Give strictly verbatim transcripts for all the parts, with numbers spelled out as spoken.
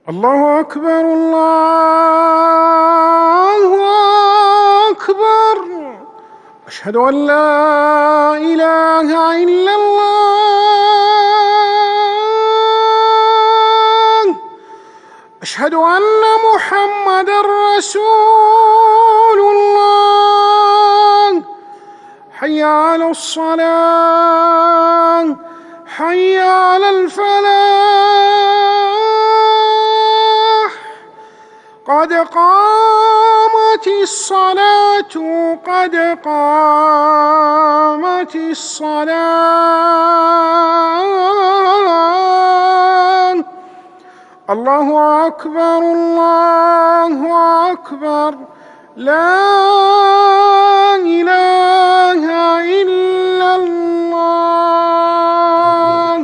الله أكبر الله أكبر. أشهد أن لا إله إلا الله. أشهد أن محمدًا رسول الله. حي على الصلاة حي على الفلاح. قد قامت الصلاة قد قامت الصلاة. الله أكبر الله أكبر. لا إله إلا الله.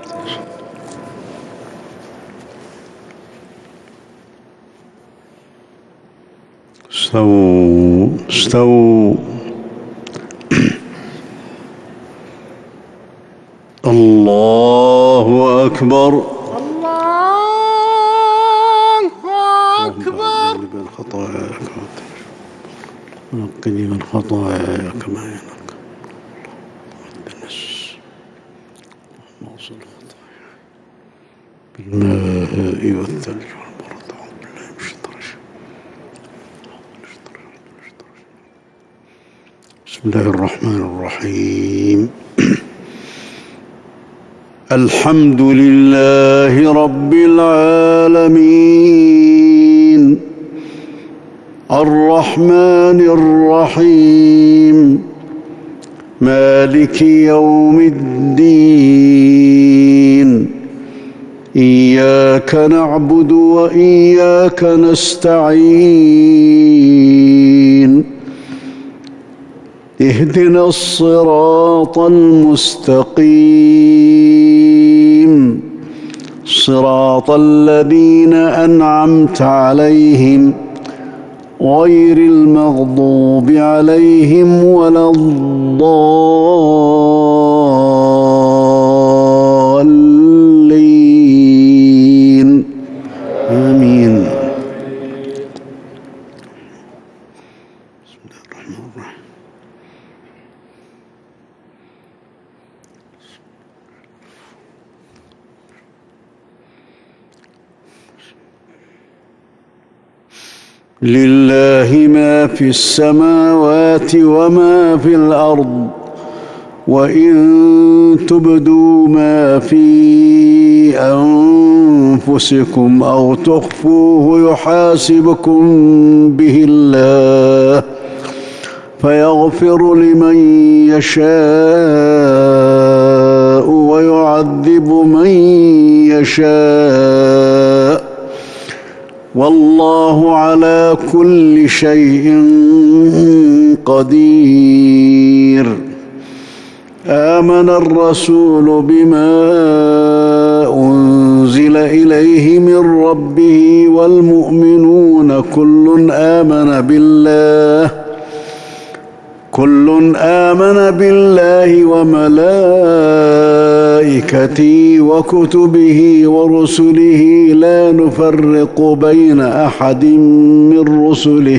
استووا استووا. الله أكبر الله أكبر. من خطاياك ونقني من خطاياي كما ينقى الدنس. نوصل خطاياي بالماء والثلج والبرد. أعوذ بالله من الشيطان الرجيم. بسم الله الرحمن الرحيم. الحمد لله رب العالمين الرحمن الرحيم مالك يوم الدين. إياك نعبد وإياك نستعين. اهدنا الصراط المستقيم صراط الذين أنعمت عليهم غير المغضوب عليهم ولا الضالين. آمين. بسم الله الرحمن الرحيم. لله ما في السماوات وما في الأرض. وإن تبدوا ما في أنفسكم أو تخفوه يحاسبكم به الله فيغفر لمن يشاء ويعذب من يشاء والله على كل شيء قدير. آمن الرسول بما أنزل إليه من ربه والمؤمنون كل آمن بالله كل آمن بالله وملائكته وكتبه ورسله لا نفرق بين أحد من رسله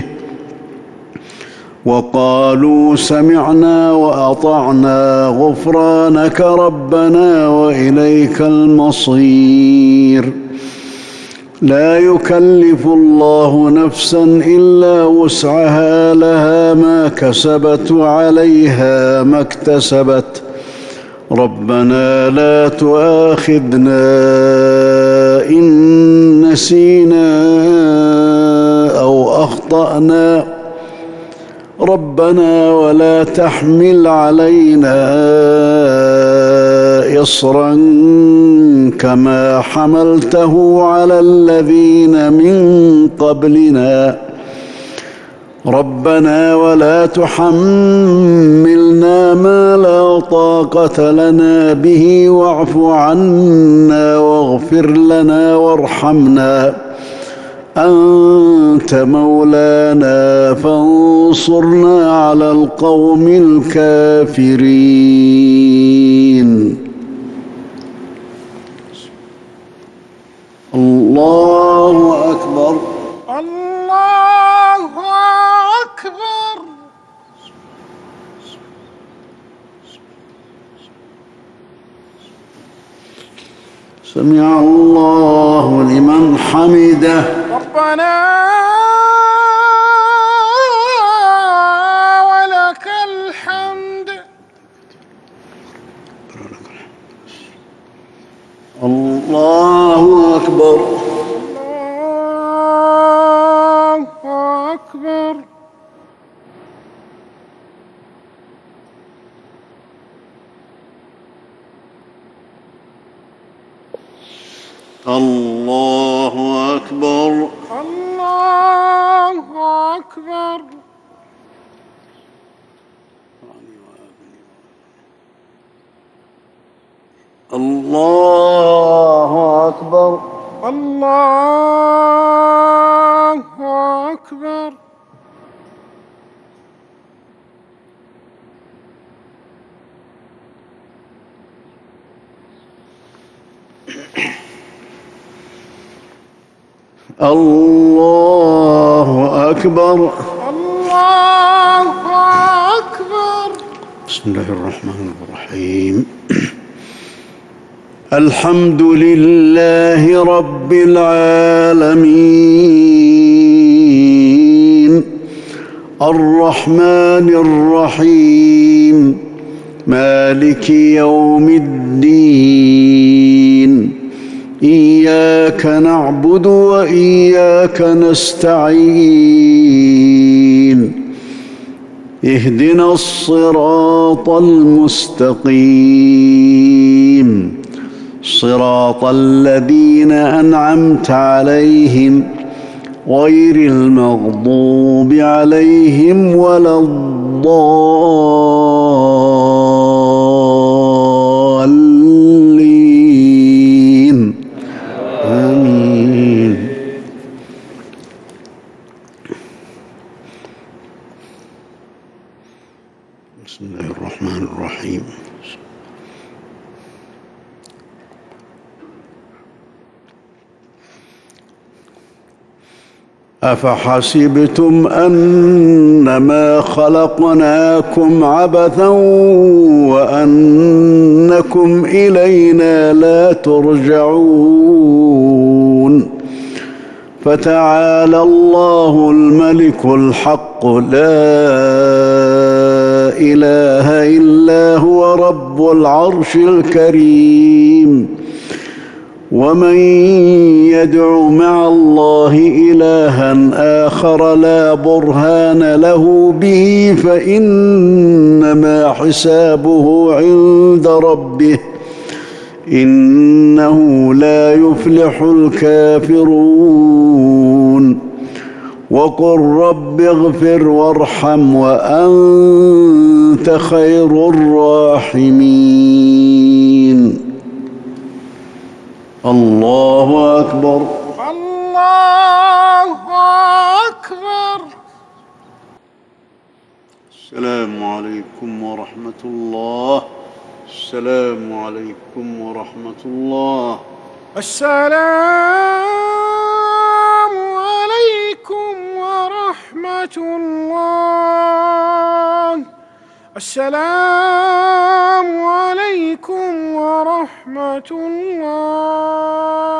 وقالوا سمعنا وأطعنا غفرانك ربنا وإليك المصير. لا يكلف الله نفسا إلا وسعها لها ما كسبت وعليها ما اكتسبت. ربنا لا تؤاخذنا إن نسينا أو أخطأنا ربنا ولا تحمل علينا إصرا كما حملته على الذين من قبلنا ربنا ولا تحملنا ما لا طاقة لنا به واعف عنا واغفر لنا وارحمنا أنت مولانا فانصرنا على القوم الكافرين. الله الله أكبر. الله أكبر. سمع الله لمن حمده. ربنا ولك الحمد. الله أكبر. الله أكبر. الله أكبر. الله أكبر. الله أكبر. الله أكبر. الله أكبر. الله أكبر. بسم الله الرحمن الرحيم. الحمد لله رب العالمين الرحمن الرحيم مالك يوم الدين إياك نعبد وإياك نستعين اهدنا الصراط المستقيم صراط الذين أنعمت عليهم غير المغضوب عليهم ولا الضالين آمين. بسم الله الرحمن الرحيم. أفحسبتم أنما خلقناكم عبثا وأنكم إلينا لا ترجعون فتعالى الله الملك الحق لا إله إلا هو رب العرش الكريم ومن يدع مع الله إلها آخر لا برهان له به فإنما حسابه عند ربه إنه لا يفلح الكافرون وقل رب اغفر وارحم وأنت خير الراحمين. الله أكبر. الله أكبر. السلام عليكم ورحمة الله. السلام عليكم ورحمة الله. السلام عليكم ورحمة الله. السلام عليكم ورحمة الله.